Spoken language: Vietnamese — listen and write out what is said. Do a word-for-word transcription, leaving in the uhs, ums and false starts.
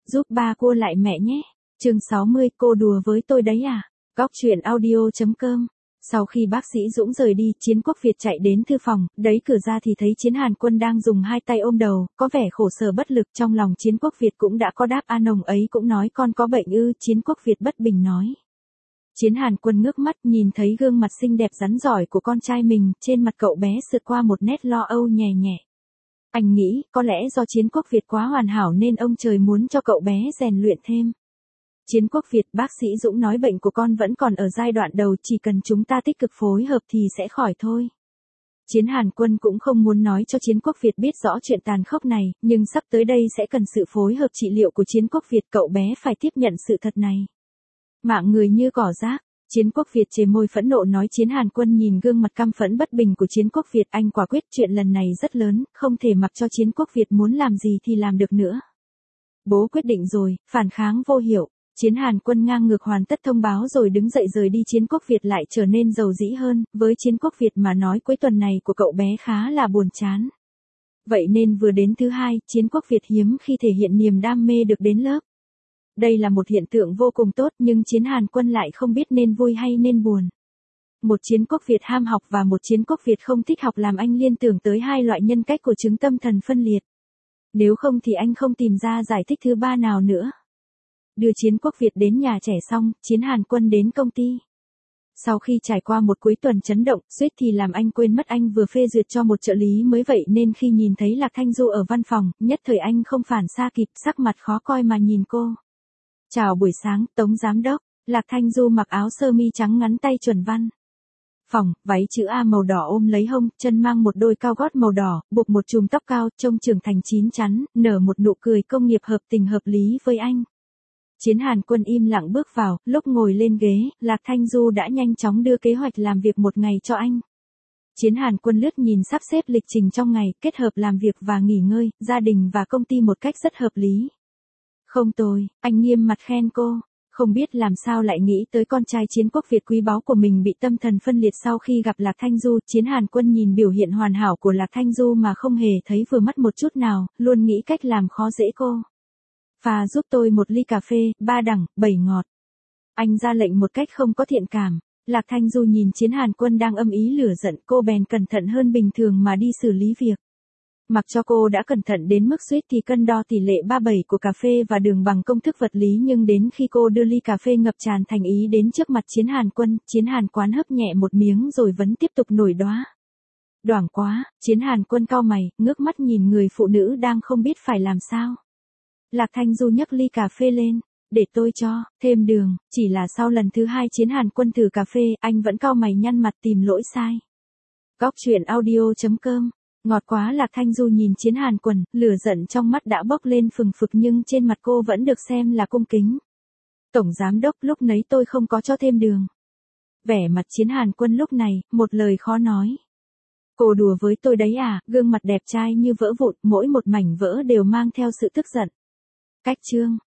Giúp ba cua lại mẹ nhé. Chương sáu mươi, cô đùa với tôi đấy à? Góc truyện audio chấm com. Sau khi bác sĩ Dũng rời đi, Chiến Quốc Việt chạy đến thư phòng, đẩy cửa ra thì thấy Chiến Hàn Quân đang dùng hai tay ôm đầu, có vẻ khổ sở bất lực. Trong lòng Chiến Quốc Việt cũng đã có đáp án, ông ấy cũng nói con có bệnh ư? Chiến Quốc Việt bất bình nói. Chiến Hàn Quân ngước mắt nhìn thấy gương mặt xinh đẹp rắn rỏi của con trai mình, trên mặt cậu bé sượt qua một nét lo âu nhẹ nhẹ. Anh nghĩ, có lẽ do Chiến Quốc Việt quá hoàn hảo nên ông trời muốn cho cậu bé rèn luyện thêm. Chiến Quốc Việt, bác sĩ Dũng nói bệnh của con vẫn còn ở giai đoạn đầu, chỉ cần chúng ta tích cực phối hợp thì sẽ khỏi thôi. Chiến Hàn Quân cũng không muốn nói cho Chiến Quốc Việt biết rõ chuyện tàn khốc này, nhưng sắp tới đây sẽ cần sự phối hợp trị liệu của Chiến Quốc Việt, cậu bé phải tiếp nhận sự thật này. Mạng người như cỏ rác. Chiến Quốc Việt chề môi phẫn nộ nói. Chiến Hàn Quân nhìn gương mặt căm phẫn bất bình của Chiến Quốc Việt, anh quả quyết chuyện lần này rất lớn, không thể mặc cho Chiến Quốc Việt muốn làm gì thì làm được nữa. Bố quyết định rồi, phản kháng vô hiệu. Chiến Hàn Quân ngang ngược hoàn tất thông báo rồi đứng dậy rời đi. Chiến Quốc Việt lại trở nên dầu dĩ hơn, với Chiến Quốc Việt mà nói cuối tuần này của cậu bé khá là buồn chán. Vậy nên vừa đến thứ hai, Chiến Quốc Việt hiếm khi thể hiện niềm đam mê được đến lớp. Đây là một hiện tượng vô cùng tốt, nhưng Chiến Hàn Quân lại không biết nên vui hay nên buồn. Một Chiến Quốc Việt ham học và một Chiến Quốc Việt không thích học làm anh liên tưởng tới hai loại nhân cách của chứng tâm thần phân liệt. Nếu không thì anh không tìm ra giải thích thứ ba nào nữa. Đưa Chiến Quốc Việt đến nhà trẻ xong, Chiến Hàn Quân đến công ty. Sau khi trải qua một cuối tuần chấn động, suýt thì làm anh quên mất anh vừa phê duyệt cho một trợ lý mới, vậy nên khi nhìn thấy Lạc Thanh Du ở văn phòng, nhất thời anh không phản xa kịp, sắc mặt khó coi mà nhìn cô. Chào buổi sáng, Tống Giám Đốc. Lạc Thanh Du mặc áo sơ mi trắng ngắn tay chuẩn văn. Phòng, váy chữ A màu đỏ ôm lấy hông, chân mang một đôi cao gót màu đỏ, buộc một chùm tóc cao, trông trưởng thành chín chắn, nở một nụ cười công nghiệp hợp tình hợp lý với anh. Chiến Hàn Quân im lặng bước vào, lúc ngồi lên ghế, Lạc Thanh Du đã nhanh chóng đưa kế hoạch làm việc một ngày cho anh. Chiến Hàn Quân lướt nhìn sắp xếp lịch trình trong ngày, kết hợp làm việc và nghỉ ngơi, gia đình và công ty một cách rất hợp lý. Không tồi, anh nghiêm mặt khen cô. Không biết làm sao lại nghĩ tới con trai Chiến Quốc Việt quý báu của mình bị tâm thần phân liệt sau khi gặp Lạc Thanh Du. Chiến Hàn Quân nhìn biểu hiện hoàn hảo của Lạc Thanh Du mà không hề thấy vừa mắt một chút nào, luôn nghĩ cách làm khó dễ cô. Pha giúp tôi một ly cà phê, ba đẳng, bảy ngọt. Anh ra lệnh một cách không có thiện cảm. Lạc Thanh Du nhìn Chiến Hàn Quân đang âm ý lửa giận, cô bèn cẩn thận hơn bình thường mà đi xử lý việc. Mặc cho cô đã cẩn thận đến mức suýt thì cân đo tỷ lệ ba bảy của cà phê và đường bằng công thức vật lý, nhưng đến khi cô đưa ly cà phê ngập tràn thành ý đến trước mặt Chiến Hàn Quân, Chiến Hàn Quán hấp nhẹ một miếng rồi vẫn tiếp tục nổi đoá. Đoảng quá. Chiến Hàn Quân cau mày, ngước mắt nhìn người phụ nữ đang không biết phải làm sao. Lạc Thanh Du nhấc ly cà phê lên. Để tôi cho thêm đường. Chỉ là sau lần thứ hai Chiến Hàn Quân thử cà phê, anh vẫn cau mày nhăn mặt tìm lỗi sai. Góc truyện audio chấm com. Ngọt quá. Lạc Thanh Du nhìn Chiến Hàn Quân, lửa giận trong mắt đã bốc lên phừng phực nhưng trên mặt cô vẫn được xem là cung kính. Tổng Giám Đốc, lúc nấy tôi không có cho thêm đường. Vẻ mặt Chiến Hàn Quân lúc này, một lời khó nói. Cô đùa với tôi đấy à? Gương mặt đẹp trai như vỡ vụn, mỗi một mảnh vỡ đều mang theo sự tức giận. Cách chương.